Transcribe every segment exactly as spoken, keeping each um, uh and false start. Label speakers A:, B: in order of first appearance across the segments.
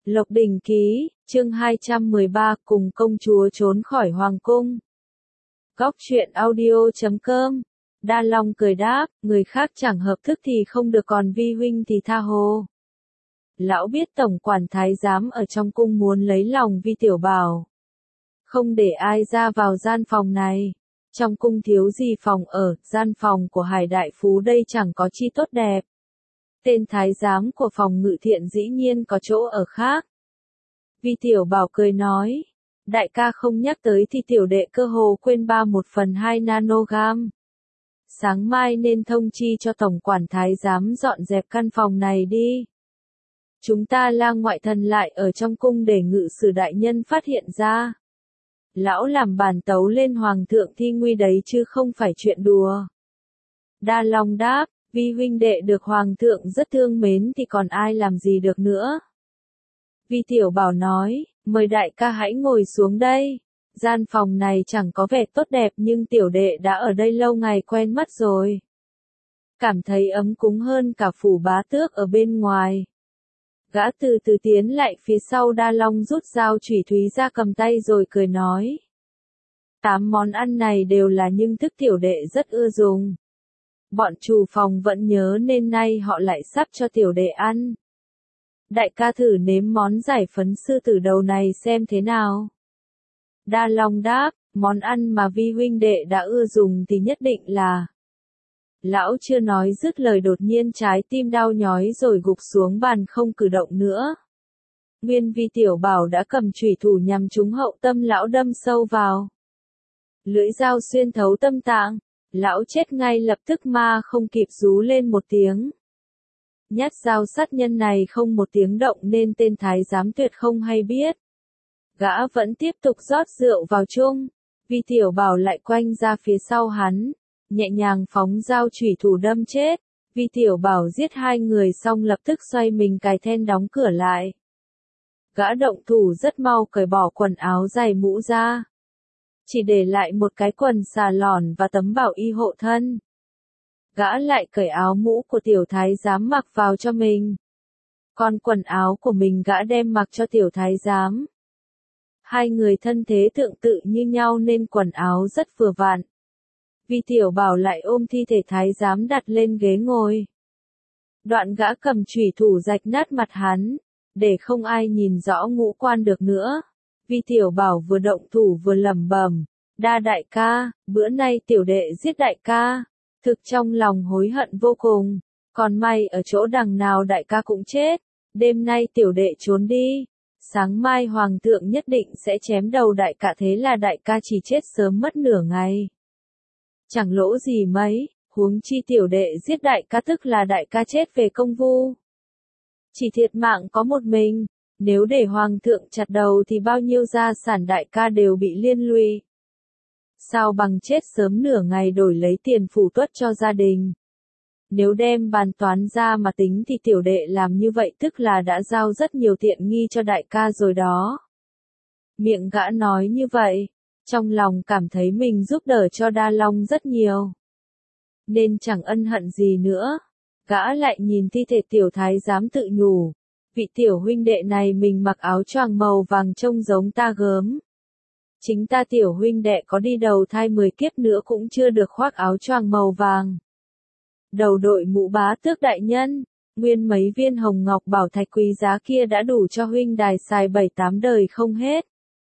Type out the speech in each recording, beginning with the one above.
A: Lộc Đỉnh Ký, chương hai trăm mười ba, cùng công chúa trốn khỏi hoàng cung. Góc truyện audio chấm com. Đa Long cười đáp, người khác chẳng hợp thức thì không được, còn vi huynh thì tha hồ. Lão biết tổng quản thái giám ở trong cung muốn lấy lòng Vi Tiểu Bảo, không để ai ra vào gian phòng này. Trong cung thiếu gì phòng ở, gian phòng của Hải đại phú đây chẳng có chi tốt đẹp. Tên thái giám của phòng ngự thiện dĩ nhiên có chỗ ở khác. Vi Tiểu Bảo cười nói, đại ca không nhắc tới thì tiểu đệ cơ hồ quên ba một phần hai nanogam. Sáng mai nên thông chi cho tổng quản thái giám dọn dẹp căn phòng này đi. Chúng ta lang ngoại thần lại ở trong cung để ngự sử đại nhân phát hiện ra. Lão làm bàn tấu lên hoàng thượng thi nguy đấy chứ không phải chuyện đùa. Đa Long đáp, Vi huynh đệ được hoàng thượng rất thương mến thì còn ai làm gì được nữa. Vi Tiểu Bảo nói, mời đại ca hãy ngồi xuống đây. Gian phòng này chẳng có vẻ tốt đẹp nhưng tiểu đệ đã ở đây lâu ngày quen mắt rồi. Cảm thấy ấm cúng hơn cả phủ bá tước ở bên ngoài. Gã từ từ tiến lại phía sau Đa Long, rút dao chủy thúy ra cầm tay rồi cười nói. Tám món ăn này đều là nhưng thức tiểu đệ rất ưa dùng. Bọn chủ phòng vẫn nhớ nên nay họ lại sắp cho tiểu đệ ăn. Đại ca thử nếm món giải phấn sư tử đầu này xem thế nào. Đa Long đáp, món ăn mà Vi huynh đệ đã ưa dùng thì nhất định là. Lão chưa nói dứt lời đột nhiên trái tim đau nhói rồi gục xuống bàn không cử động nữa. Nguyên Vi Tiểu Bảo đã cầm chủy thủ nhằm trúng hậu tâm lão, đâm sâu vào. Lưỡi dao xuyên thấu tâm tạng, lão chết ngay lập tức mà không kịp rú lên một tiếng. Nhát dao sát nhân này không một tiếng động nên tên thái giám tuyệt không hay biết. Gã vẫn tiếp tục rót rượu vào chung. Vi Tiểu Bảo lại quanh ra phía sau hắn, nhẹ nhàng phóng dao chủy thủ đâm chết. Vi Tiểu Bảo giết hai người xong lập tức xoay mình cài then đóng cửa lại. Gã động thủ rất mau cởi bỏ quần áo giày mũ ra, chỉ để lại một cái quần xà lòn và tấm bảo y hộ thân. Gã lại cởi áo mũ của tiểu thái giám mặc vào cho mình. Còn quần áo của mình gã đem mặc cho tiểu thái giám. Hai người thân thế tương tự như nhau nên quần áo rất vừa vặn. Vi Tiểu Bảo lại ôm thi thể thái giám đặt lên ghế ngồi. Đoạn gã cầm chủy thủ rạch nát mặt hắn, để không ai nhìn rõ ngũ quan được nữa. Vi Tiểu Bảo vừa động thủ vừa lẩm bẩm, Đa đại ca, bữa nay tiểu đệ giết đại ca, thực trong lòng hối hận vô cùng, còn may ở chỗ đằng nào đại ca cũng chết, đêm nay tiểu đệ trốn đi, sáng mai hoàng thượng nhất định sẽ chém đầu đại ca, thế là đại ca chỉ chết sớm mất nửa ngày. Chẳng lỗ gì mấy, huống chi tiểu đệ giết đại ca tức là đại ca chết về công vu. Chỉ thiệt mạng có một mình, nếu để hoàng thượng chặt đầu thì bao nhiêu gia sản đại ca đều bị liên lụy. Sao bằng chết sớm nửa ngày đổi lấy tiền phủ tuất cho gia đình. Nếu đem bàn toán ra mà tính thì tiểu đệ làm như vậy tức là đã giao rất nhiều tiện nghi cho đại ca rồi đó. Miệng gã nói như vậy, trong lòng cảm thấy mình giúp đỡ cho Đa Long rất nhiều, nên chẳng ân hận gì nữa. Gã lại nhìn thi thể tiểu thái giám tự nhủ, vị tiểu huynh đệ này mình mặc áo choàng màu vàng trông giống ta gớm. Chính ta tiểu huynh đệ có đi đầu thai mười kiếp nữa cũng chưa được khoác áo choàng màu vàng. Đầu đội mũ bá tước đại nhân, nguyên mấy viên hồng ngọc bảo thạch quý giá kia đã đủ cho huynh đài xài bảy tám đời không hết.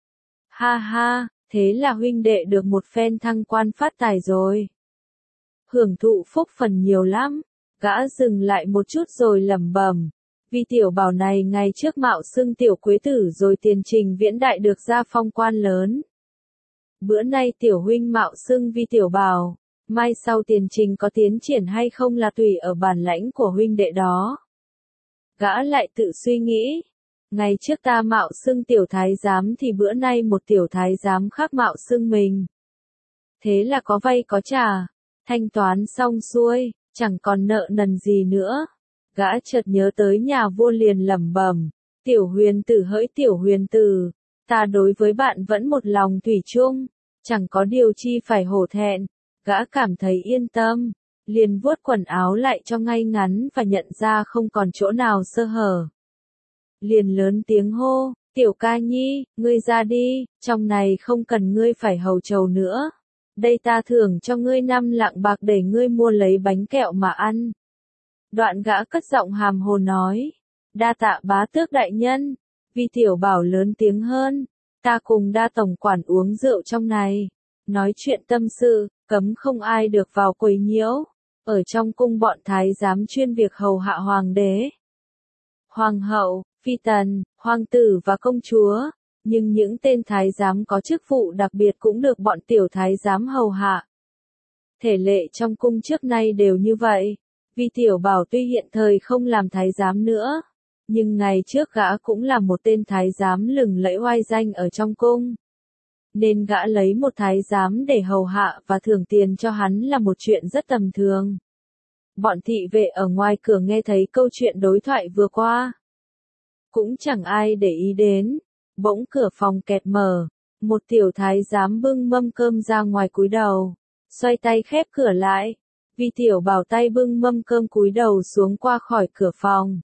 A: Ha ha, thế là huynh đệ được một phen thăng quan phát tài rồi. Hưởng thụ phúc phần nhiều lắm. Gã dừng lại một chút rồi lẩm bẩm, Vi Tiểu Bảo này ngày trước mạo xưng tiểu quế tử rồi tiền trình viễn đại được gia phong quan lớn. Bữa nay tiểu huynh mạo xưng Vi Tiểu Bảo, mai sau tiền trình có tiến triển hay không là tùy ở bản lãnh của huynh đệ đó. Gã lại tự suy nghĩ, ngày trước ta mạo xưng tiểu thái giám thì bữa nay một tiểu thái giám khác mạo xưng mình. Thế là có vay có trả, thanh toán xong xuôi, chẳng còn nợ nần gì nữa. Gã chợt nhớ tới nhà vua liền lẩm bẩm, tiểu huyền tử hỡi tiểu huyền tử, ta đối với bạn vẫn một lòng thủy chung, chẳng có điều chi phải hổ thẹn. Gã cảm thấy yên tâm, liền vuốt quần áo lại cho ngay ngắn và nhận ra không còn chỗ nào sơ hở. liền lớn tiếng hô, tiểu ca nhi, ngươi ra đi, trong này không cần ngươi phải hầu trầu nữa. Đây ta thưởng cho ngươi năm lạng bạc để ngươi mua lấy bánh kẹo mà ăn. Đoạn gã cất giọng hàm hồ nói, đa tạ bá tước đại nhân. Vi tiểu bảo lớn tiếng hơn, ta cùng đa tổng quản uống rượu trong này, nói chuyện tâm sự, cấm không ai được vào quấy nhiễu. Ở trong cung bọn thái giám chuyên việc hầu hạ hoàng đế, hoàng hậu, phi tần, hoàng tử và công chúa, nhưng những tên thái giám có chức vụ đặc biệt cũng được bọn tiểu thái giám hầu hạ. Thể lệ trong cung trước nay đều như vậy. Vi tiểu bảo tuy hiện thời không làm thái giám nữa, nhưng ngày trước gã cũng là một tên thái giám lừng lẫy oai danh ở trong cung. Nên gã lấy một thái giám để hầu hạ và thưởng tiền cho hắn là một chuyện rất tầm thường. Bọn thị vệ ở ngoài cửa nghe thấy câu chuyện đối thoại vừa qua, cũng chẳng ai để ý đến. Bỗng cửa phòng kẹt mở, một tiểu thái giám bưng mâm cơm ra ngoài cúi đầu, xoay tay khép cửa lại. Vi tiểu bảo tay bưng mâm cơm cúi đầu xuống qua khỏi cửa phòng.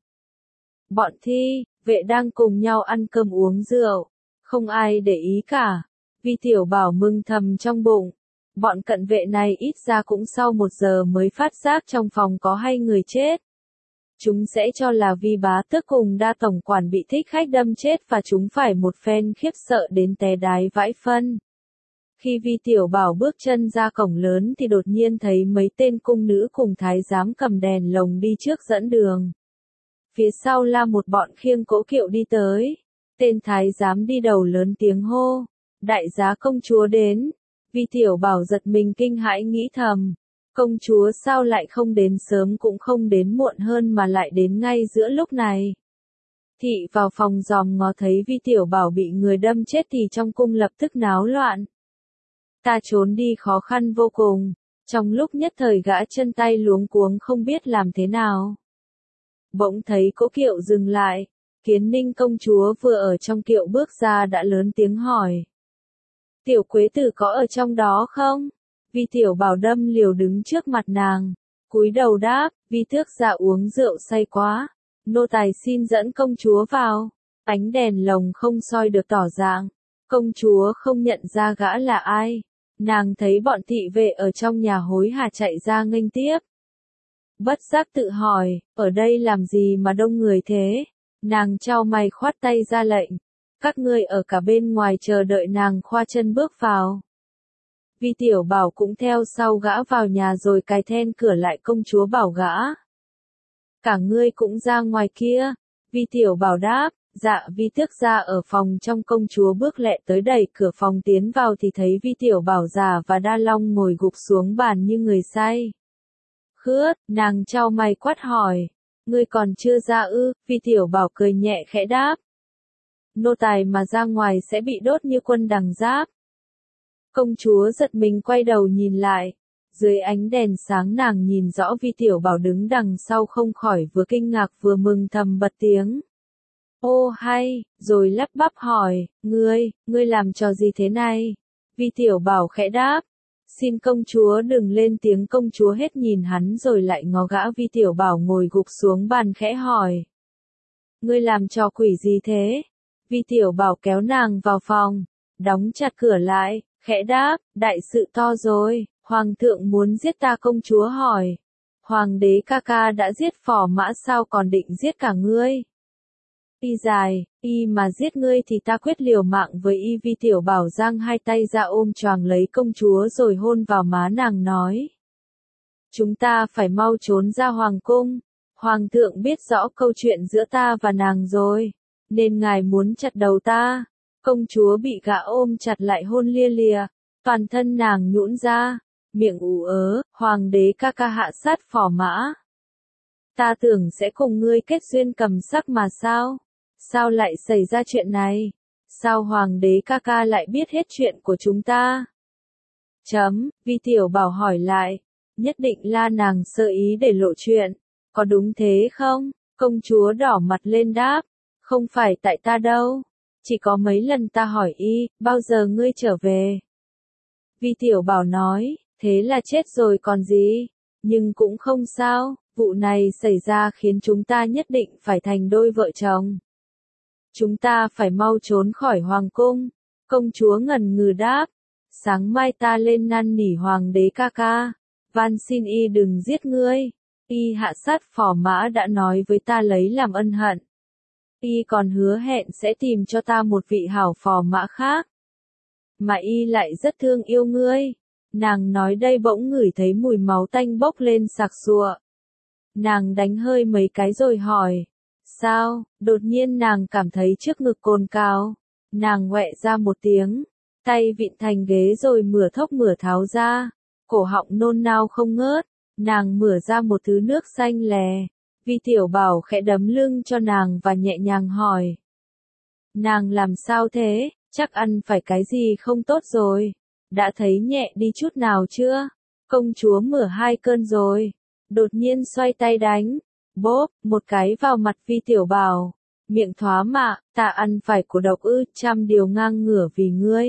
A: Bọn thi vệ đang cùng nhau ăn cơm uống rượu, không ai để ý cả. Vi tiểu bảo mừng thầm trong bụng, bọn cận vệ này ít ra cũng sau một giờ mới phát giác trong phòng có hai người chết. Chúng sẽ cho là Vi bá tước cùng đa tổng quản bị thích khách đâm chết và chúng phải một phen khiếp sợ đến té đái vãi phân. Khi Vi tiểu bảo bước chân ra cổng lớn thì đột nhiên thấy mấy tên cung nữ cùng thái giám cầm đèn lồng đi trước dẫn đường. Phía sau là một bọn khiêng cỗ kiệu đi tới. Tên thái giám đi đầu lớn tiếng hô, đại giá công chúa đến. Vi tiểu bảo giật mình kinh hãi nghĩ thầm, công chúa sao lại không đến sớm cũng không đến muộn hơn mà lại đến ngay giữa lúc này. Thị vào phòng dòm ngó thấy Vi tiểu bảo bị người đâm chết thì trong cung lập tức náo loạn. Ta trốn đi khó khăn vô cùng, trong lúc nhất thời gã chân tay luống cuống không biết làm thế nào. Bỗng thấy cỗ kiệu dừng lại, Kiến Ninh công chúa vừa ở trong kiệu bước ra đã lớn tiếng hỏi. Tiểu quế tử có ở trong đó không? Vi tiểu bảo đâm liều đứng trước mặt nàng, cúi đầu đáp, Vi tước gia uống rượu say quá, nô tài xin dẫn công chúa vào. Ánh đèn lồng không soi được tỏ dạng, công chúa không nhận ra gã là ai. Nàng thấy bọn thị vệ ở trong nhà hối hả chạy ra nghênh tiếp. Bất giác tự hỏi, ở đây làm gì mà đông người thế? Nàng chau mày khoát tay ra lệnh. Các ngươi ở cả bên ngoài chờ đợi nàng khoa chân bước vào. Vi tiểu bảo cũng theo sau gã vào nhà rồi cài then cửa lại. Công chúa bảo gã, cả ngươi cũng ra ngoài kia. Vi tiểu bảo đáp, dạ. Vi tước gia ở phòng trong. Công chúa bước lẹ tới đẩy cửa phòng tiến vào thì thấy Vi tiểu bảo già và Đa Long ngồi gục xuống bàn như người say. Khướt, nàng chau mày quát hỏi, ngươi còn chưa ra ư? Vi tiểu bảo cười nhẹ khẽ đáp, nô tài mà ra ngoài sẽ bị đốt như quân đằng giáp. Công chúa giật mình quay đầu nhìn lại, dưới ánh đèn sáng nàng nhìn rõ Vi tiểu bảo đứng đằng sau không khỏi vừa kinh ngạc vừa mừng thầm bật tiếng. Ô hay, rồi lắp bắp hỏi, ngươi, ngươi làm trò gì thế này? Vi tiểu bảo khẽ đáp, xin công chúa đừng lên tiếng. Công chúa hết nhìn hắn rồi lại ngó gã Vi tiểu bảo ngồi gục xuống bàn khẽ hỏi. Ngươi làm trò quỷ gì thế? Vi tiểu bảo kéo nàng vào phòng, đóng chặt cửa lại, khẽ đáp, đại sự to rồi, hoàng thượng muốn giết ta. Công chúa hỏi, hoàng đế ca ca đã giết Phò Mã sao còn định giết cả ngươi? Y dài, y mà giết ngươi thì ta quyết liều mạng với y. Vi tiểu bảo giang hai tay ra ôm choàng lấy công chúa rồi hôn vào má nàng nói. Chúng ta phải mau trốn ra hoàng cung. Hoàng thượng biết rõ câu chuyện giữa ta và nàng rồi, nên ngài muốn chặt đầu ta. Công chúa bị gã ôm chặt lại hôn lia lịa, toàn thân nàng nhũn ra, miệng ủ ớ, hoàng đế ca ca hạ sát Phò Mã. Ta tưởng sẽ cùng ngươi kết duyên cầm sắc mà sao? Sao lại xảy ra chuyện này? Sao hoàng đế ca ca lại biết hết chuyện của chúng ta? Chấm, Vi tiểu bảo hỏi lại, nhất định là nàng sơ ý để lộ chuyện, có đúng thế không? Công chúa đỏ mặt lên đáp, không phải tại ta đâu, chỉ có mấy lần ta hỏi y, bao giờ ngươi trở về? Vi tiểu bảo nói, thế là chết rồi còn gì, nhưng cũng không sao, vụ này xảy ra khiến chúng ta nhất định phải thành đôi vợ chồng. Chúng ta phải mau trốn khỏi hoàng cung. Công chúa ngần ngừ đáp. Sáng mai ta lên năn nỉ hoàng đế ca ca. Van xin y đừng giết ngươi. Y hạ sát phò mã đã nói với ta lấy làm ân hận. Y còn hứa hẹn sẽ tìm cho ta một vị hảo phò mã khác. Mà y lại rất thương yêu ngươi. Nàng nói đây bỗng ngửi thấy mùi máu tanh bốc lên sặc sụa. Nàng đánh hơi mấy cái rồi hỏi. Sao? Đột nhiên nàng cảm thấy trước ngực cồn cào. Nàng ngoẹ ra một tiếng. Tay vịn thành ghế rồi mửa thốc mửa tháo ra. Cổ họng nôn nao không ngớt. Nàng mửa ra một thứ nước xanh lè. Vi Tiểu Bảo khẽ đấm lưng cho nàng và nhẹ nhàng hỏi. Nàng làm sao thế? Chắc ăn phải cái gì không tốt rồi. Đã thấy nhẹ đi chút nào chưa? Công chúa mửa hai cơn rồi. Đột nhiên xoay tay đánh. Bốp, một cái vào mặt Vi Tiểu Bảo. Miệng thoá mạ, ta ăn phải của độc ư, trăm điều ngang ngửa vì ngươi.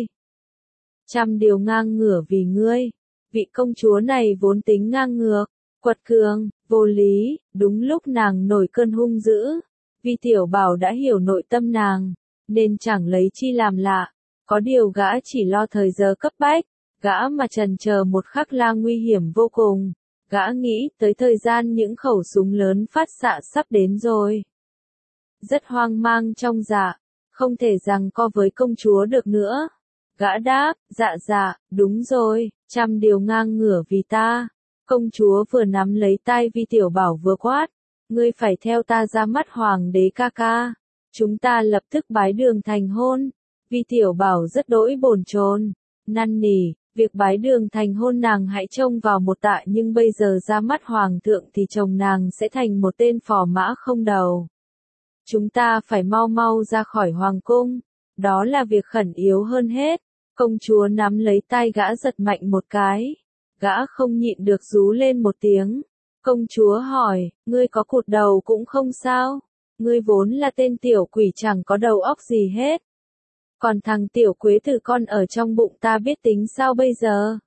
A: Trăm điều ngang ngửa vì ngươi. Vị công chúa này vốn tính ngang ngược, quật cường, vô lý, đúng lúc nàng nổi cơn hung dữ. Vi Tiểu Bảo đã hiểu nội tâm nàng, nên chẳng lấy chi làm lạ. Có điều gã chỉ lo thời giờ cấp bách, gã mà chần chờ một khắc là nguy hiểm vô cùng. Gã nghĩ tới thời gian những khẩu súng lớn phát xạ sắp đến rồi. Rất hoang mang trong dạ, không thể giằng co với công chúa được nữa. Gã đáp, dạ dạ, đúng rồi, trăm điều ngang ngửa vì ta. Công chúa vừa nắm lấy tay Vi Tiểu Bảo vừa quát. Ngươi phải theo ta ra mắt hoàng đế ca ca. Chúng ta lập tức bái đường thành hôn. Vi Tiểu Bảo rất đỗi bồn chồn, năn nỉ, việc bái đường thành hôn nàng hãy trông vào một tạ, nhưng bây giờ ra mắt hoàng thượng thì chồng nàng sẽ thành một tên phò mã không đầu. Chúng ta phải mau mau ra khỏi hoàng cung, đó là việc khẩn yếu hơn hết. Công chúa nắm lấy tay gã giật mạnh một cái, gã không nhịn được rú lên một tiếng. Công chúa hỏi, ngươi có cụt đầu cũng không sao, ngươi vốn là tên tiểu quỷ chẳng có đầu óc gì hết. Còn thằng tiểu quế tử con ở trong bụng ta biết tính sao bây giờ?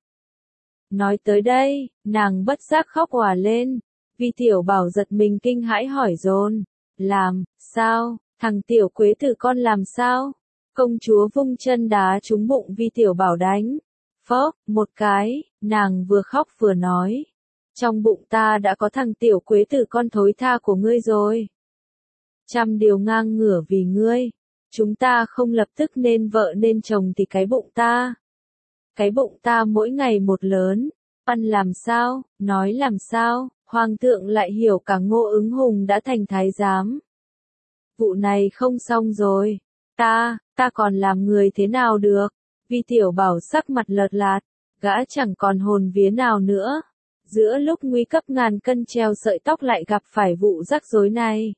A: Nói tới đây, nàng bất giác khóc òa lên. Vi Tiểu Bảo giật mình kinh hãi hỏi dồn. Làm, sao, thằng tiểu quế tử con làm sao? Công chúa vung chân đá trúng bụng Vi Tiểu Bảo đánh. Phốc, một cái, nàng vừa khóc vừa nói. Trong bụng ta đã có thằng tiểu quế tử con thối tha của ngươi rồi. Trăm điều ngang ngửa vì ngươi. Chúng ta không lập tức nên vợ nên chồng thì cái bụng ta. Cái bụng ta mỗi ngày một lớn. Ăn làm sao, nói làm sao, hoàng thượng lại hiểu cả Ngô Ứng Hùng đã thành thái giám. Vụ này không xong rồi. Ta, ta còn làm người thế nào được? Vi Tiểu Bảo sắc mặt lợt lạt, gã chẳng còn hồn vía nào nữa. Giữa lúc nguy cấp ngàn cân treo sợi tóc lại gặp phải vụ rắc rối này.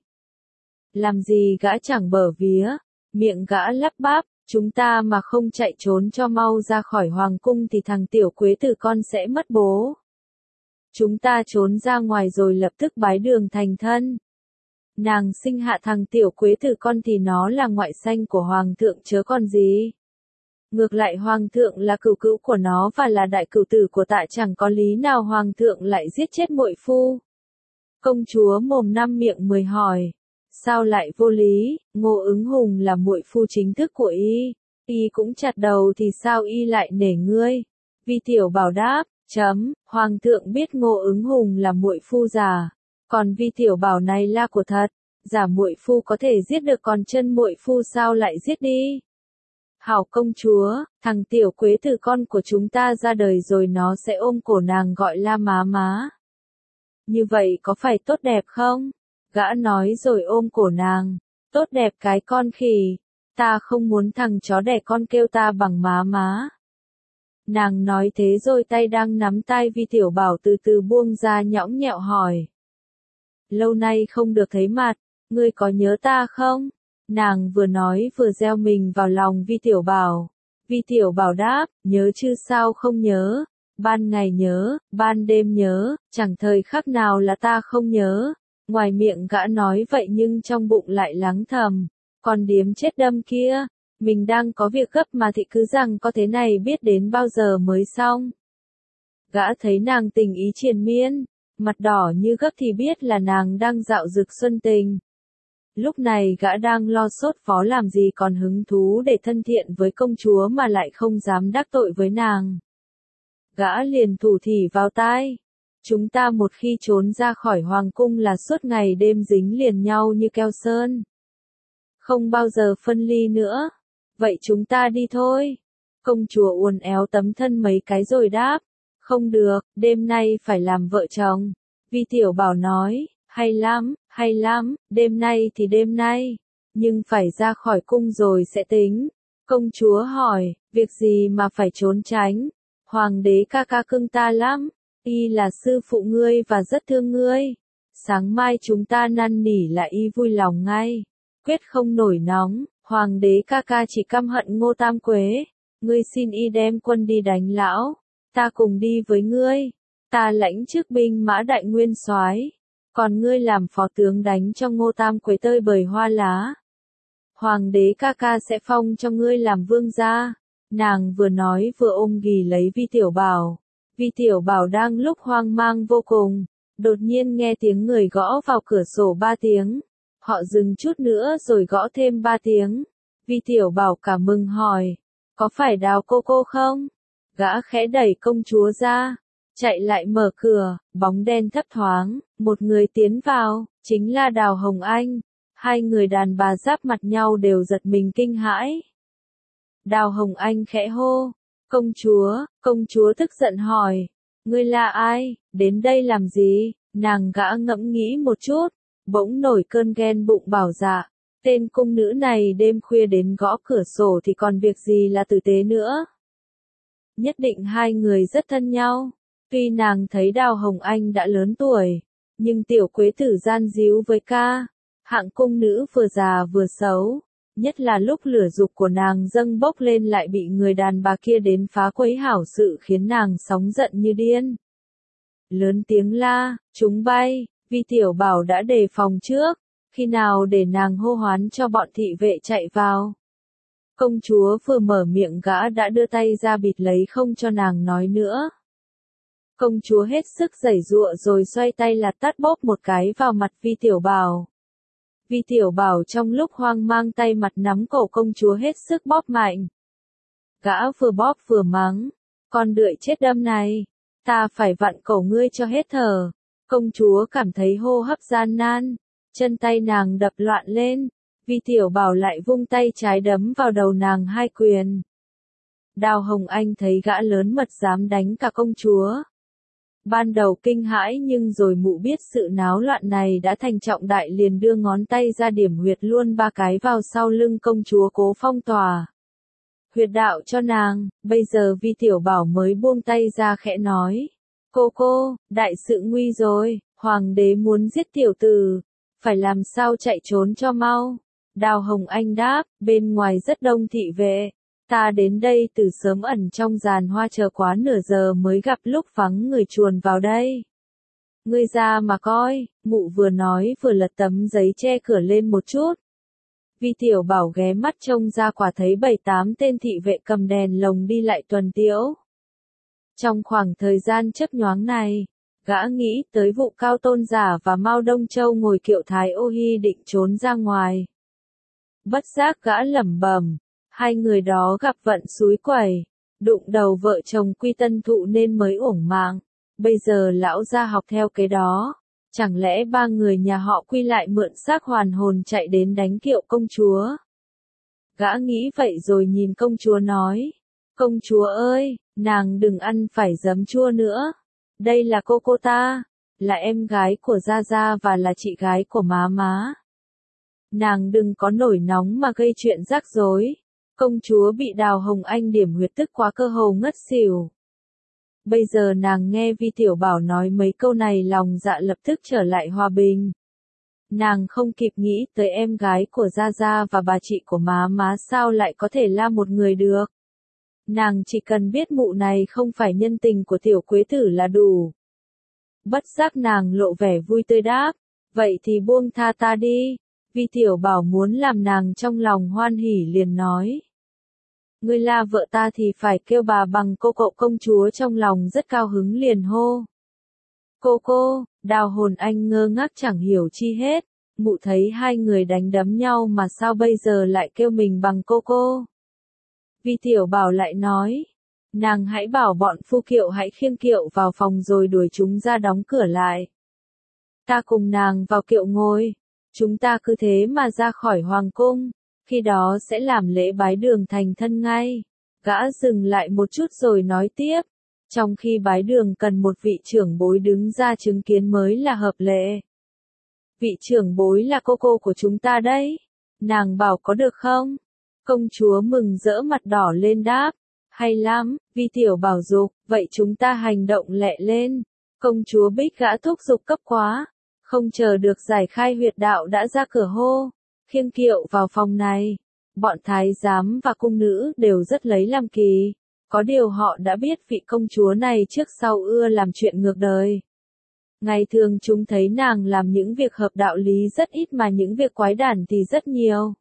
A: Làm gì gã chẳng bở vía, miệng gã lắp bắp, chúng ta mà không chạy trốn cho mau ra khỏi hoàng cung thì thằng tiểu quế tử con sẽ mất bố. Chúng ta trốn ra ngoài rồi lập tức bái đường thành thân. Nàng sinh hạ thằng tiểu quế tử con thì nó là ngoại sanh của hoàng thượng chớ còn gì. Ngược lại hoàng thượng là cửu cữu của nó và là đại cửu tử của tạ, chẳng có lý nào hoàng thượng lại giết chết muội phu. Công chúa mồm năm miệng mười hỏi. Sao lại vô lý, Ngô Ứng Hùng là muội phu chính thức của y, y cũng chặt đầu thì sao y lại nể ngươi? Vi Tiểu Bảo đáp, chấm, hoàng thượng biết Ngô Ứng Hùng là muội phu giả, còn Vi Tiểu Bảo này là của thật, giả muội phu có thể giết được còn chân muội phu sao lại giết đi? Hảo công chúa, thằng tiểu quế tử con của chúng ta ra đời rồi nó sẽ ôm cổ nàng gọi là má má. Như vậy có phải tốt đẹp không? Gã nói rồi ôm cổ nàng. Tốt đẹp cái con khỉ. Ta không muốn thằng chó đẻ con kêu ta bằng má má. Nàng nói thế rồi tay đang nắm tay Vi Tiểu Bảo từ từ buông ra, nhõng nhẽo hỏi. Lâu nay không được thấy mặt, ngươi có nhớ ta không? Nàng vừa nói vừa gieo mình vào lòng Vi Tiểu Bảo. Vi Tiểu Bảo đáp, nhớ chứ sao không nhớ. Ban ngày nhớ, ban đêm nhớ, chẳng thời khắc nào là ta không nhớ. Ngoài miệng gã nói vậy nhưng trong bụng lại lắng thầm. Còn điếm chết đâm kia, mình đang có việc gấp mà thì cứ rằng có thế này biết đến bao giờ mới xong. Gã thấy nàng tình ý triền miên, mặt đỏ như gấp thì biết là nàng đang dạo dực xuân tình. Lúc này gã đang lo sốt vó làm gì còn hứng thú để thân thiện với công chúa mà lại không dám đắc tội với nàng. Gã liền thủ thỉ vào tai. Chúng ta một khi trốn ra khỏi hoàng cung là suốt ngày đêm dính liền nhau như keo sơn. Không bao giờ phân ly nữa. Vậy chúng ta đi thôi. Công chúa uốn éo tấm thân mấy cái rồi đáp. Không được, đêm nay phải làm vợ chồng. Vi Tiểu Bảo nói, hay lắm, hay lắm, đêm nay thì đêm nay. Nhưng phải ra khỏi cung rồi sẽ tính. Công chúa hỏi, việc gì mà phải trốn tránh? Hoàng đế ca ca cưng ta lắm. Y là sư phụ ngươi và rất thương ngươi. Sáng mai chúng ta năn nỉ là y vui lòng ngay. Quyết không nổi nóng, hoàng đế ca ca chỉ căm hận Ngô Tam Quế. Ngươi xin y đem quân đi đánh lão. Ta cùng đi với ngươi. Ta lãnh chức binh mã đại nguyên soái. Còn ngươi làm phó tướng đánh cho Ngô Tam Quế tơi bời hoa lá. Hoàng đế ca ca sẽ phong cho ngươi làm vương gia. Nàng vừa nói vừa ôm ghì lấy Vi Tiểu Bảo. Vi Tiểu Bảo đang lúc hoang mang vô cùng, đột nhiên nghe tiếng người gõ vào cửa sổ ba tiếng. Họ dừng chút nữa rồi gõ thêm ba tiếng. Vi Tiểu Bảo cả mừng hỏi, có phải Đào cô cô không? Gã khẽ đẩy công chúa ra, chạy lại mở cửa, bóng đen thấp thoáng, một người tiến vào, chính là Đào Hồng Anh. Hai người đàn bà giáp mặt nhau đều giật mình kinh hãi. Đào Hồng Anh khẽ hô, công chúa, công chúa tức giận hỏi, ngươi là ai, đến đây làm gì? Nàng gã ngẫm nghĩ một chút, bỗng nổi cơn ghen bụng bảo dạ, tên cung nữ này đêm khuya đến gõ cửa sổ thì còn việc gì là tử tế nữa. Nhất định hai người rất thân nhau, tuy nàng thấy Đào Hồng Anh đã lớn tuổi, nhưng tiểu quế tử gian díu với ca, hạng cung nữ vừa già vừa xấu. Nhất là lúc lửa dục của nàng dâng bốc lên lại bị người đàn bà kia đến phá quấy hảo sự khiến nàng sóng giận như điên. Lớn tiếng la, chúng bay, Vi Tiểu Bảo đã đề phòng trước, khi nào để nàng hô hoán cho bọn thị vệ chạy vào. Công chúa vừa mở miệng gã đã đưa tay ra bịt lấy không cho nàng nói nữa. Công chúa hết sức giãy giụa rồi xoay tay lạt tát bóp một cái vào mặt Vi Tiểu Bảo. Vi Tiểu Bảo trong lúc hoang mang tay mặt nắm cổ công chúa hết sức bóp mạnh. Gã vừa bóp vừa mắng, con đưởi chết đâm này, ta phải vặn cổ ngươi cho hết thở. Công chúa cảm thấy hô hấp gian nan, chân tay nàng đập loạn lên, Vi Tiểu Bảo lại vung tay trái đấm vào đầu nàng hai quyền. Đào Hồng Anh thấy gã lớn mật dám đánh cả công chúa. Ban đầu kinh hãi nhưng rồi mụ biết sự náo loạn này đã thành trọng đại liền đưa ngón tay ra điểm huyệt luôn ba cái vào sau lưng công chúa cố phong tỏa. Huyệt đạo cho nàng, bây giờ Vi Tiểu Bảo mới buông tay ra khẽ nói. Cô cô, đại sự nguy rồi, hoàng đế muốn giết tiểu tử, phải làm sao chạy trốn cho mau. Đào Hồng Anh đáp, bên ngoài rất đông thị vệ. Ta đến đây từ sớm ẩn trong giàn hoa chờ quá nửa giờ mới gặp lúc vắng người chuồn vào đây. Ngươi ra mà coi, mụ vừa nói vừa lật tấm giấy che cửa lên một chút. Vi Tiểu Bảo ghé mắt trông ra quả thấy bảy tám tên thị vệ cầm đèn lồng đi lại tuần tiễu. Trong khoảng thời gian chớp nhoáng này, gã nghĩ tới vụ Cao Tôn Giả và Mao Đông Châu ngồi kiệu Thái Ô Hi định trốn ra ngoài. Bất giác gã lẩm bẩm. Hai người đó gặp vận xúi quẩy, đụng đầu vợ chồng Quy Tân Thụ nên mới uổng mạng. Bây giờ lão gia học theo cái đó, chẳng lẽ ba người nhà họ Quy lại mượn xác hoàn hồn chạy đến đánh kiệu công chúa? Gã nghĩ vậy rồi nhìn công chúa nói, công chúa ơi, nàng đừng ăn phải giấm chua nữa. Đây là cô cô ta, là em gái của Gia Gia và là chị gái của má má. Nàng đừng có nổi nóng mà gây chuyện rắc rối. Công chúa bị Đào Hồng Anh điểm huyệt tức quá cơ hồ ngất xỉu. Bây giờ nàng nghe Vi Tiểu Bảo nói mấy câu này lòng dạ lập tức trở lại hòa bình. Nàng không kịp nghĩ tới em gái của Gia Gia và bà chị của má má sao lại có thể la một người được. Nàng chỉ cần biết mụ này không phải nhân tình của tiểu quế tử là đủ. Bất giác nàng lộ vẻ vui tươi đáp, vậy thì buông tha ta đi. Vi Tiểu Bảo muốn làm nàng trong lòng hoan hỉ liền nói. Ngươi la vợ ta thì phải kêu bà bằng cô cậu. Công chúa trong lòng rất cao hứng liền hô. Cô cô, Đào Hồn Anh ngơ ngác chẳng hiểu chi hết, Mụ thấy hai người đánh đấm nhau mà sao bây giờ lại kêu mình bằng cô cô. Vi Tiểu Bảo lại nói, nàng hãy bảo bọn phu kiệu hãy khiêng kiệu vào phòng rồi đuổi chúng ra đóng cửa lại. Ta cùng nàng vào kiệu ngồi, chúng ta cứ thế mà ra khỏi hoàng cung, khi đó sẽ làm lễ bái đường thành thân ngay. Gã dừng lại một chút rồi nói tiếp, trong khi bái đường cần một vị trưởng bối đứng ra chứng kiến mới là hợp lệ. Vị trưởng bối là cô cô của chúng ta đấy, nàng bảo có được không? Công chúa mừng rỡ mặt đỏ lên đáp, hay lắm, Vi Tiểu Bảo dục, vậy chúng ta hành động lẹ lên. Công chúa Bích gã thúc giục cấp quá, không chờ được giải khai huyệt đạo đã ra cửa hô, khiêng kiệu vào phòng này. Bọn thái giám và cung nữ đều rất lấy làm kỳ, có điều họ đã biết vị công chúa này trước sau ưa làm chuyện ngược đời. Ngày thường chúng thấy nàng làm những việc hợp đạo lý rất ít mà những việc quái đản thì rất nhiều.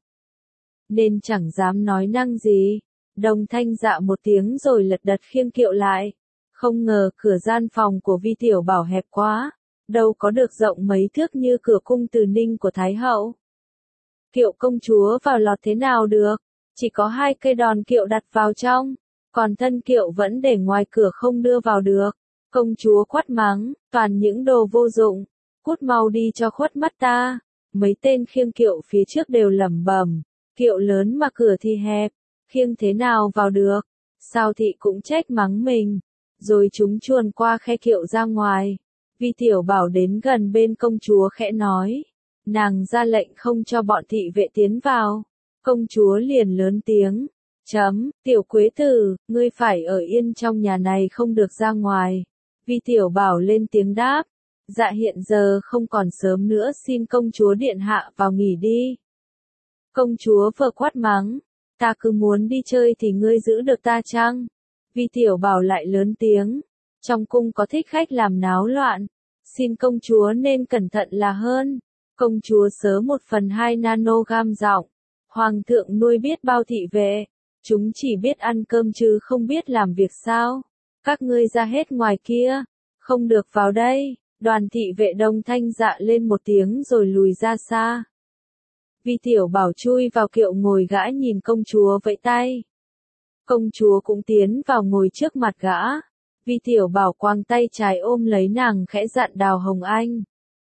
A: Nên chẳng dám nói năng gì, đồng thanh dạ một tiếng rồi lật đật khiêng kiệu lại. Không ngờ cửa gian phòng của Vi Tiểu Bảo hẹp quá, đâu có được rộng mấy thước như cửa cung Từ Ninh của Thái Hậu. Kiệu công chúa vào lọt thế nào được, chỉ có hai cây đòn kiệu đặt vào trong, còn thân kiệu vẫn để ngoài cửa không đưa vào được. Công chúa quát mắng, toàn những đồ vô dụng, cút mau đi cho khuất mắt ta. Mấy tên khiêng kiệu phía trước đều lẩm bẩm, kiệu lớn mà cửa thì hẹp, khiêng thế nào vào được, sao thị cũng trách mắng mình. Rồi chúng chuồn qua khe kiệu ra ngoài. Vi Tiểu Bảo đến gần bên công chúa khẽ nói, nàng ra lệnh không cho bọn thị vệ tiến vào. Công chúa liền lớn tiếng, chấm, Tiểu Quế Tử, ngươi phải ở yên trong nhà này không được ra ngoài. Vi Tiểu Bảo lên tiếng đáp, dạ hiện giờ không còn sớm nữa, xin công chúa điện hạ vào nghỉ đi. Công chúa vợ quát mắng, ta cứ muốn đi chơi thì ngươi giữ được ta chăng? Vi Tiểu Bảo lại lớn tiếng, trong cung có thích khách làm náo loạn, xin công chúa nên cẩn thận là hơn. Công chúa sớ một phần hai nanogram giọng, hoàng thượng nuôi biết bao thị vệ, chúng chỉ biết ăn cơm chứ không biết làm việc sao? Các ngươi ra hết ngoài kia, không được vào đây. Đoàn thị vệ đồng thanh dạ lên một tiếng rồi lùi ra xa. Vi Tiểu Bảo chui vào kiệu ngồi, gã nhìn công chúa vẫy tay. Công chúa cũng tiến vào ngồi trước mặt gã. Vi Tiểu Bảo quàng tay trái ôm lấy nàng khẽ dặn Đào Hồng Anh.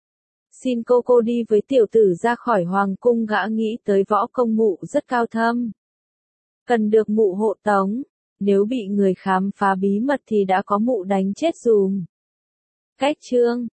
A: Xin cô cô đi với tiểu tử ra khỏi hoàng cung. Gã nghĩ tới võ công mụ rất cao thâm, cần được mụ hộ tống, nếu bị người khám phá bí mật thì đã có mụ đánh chết dùm. Cách chương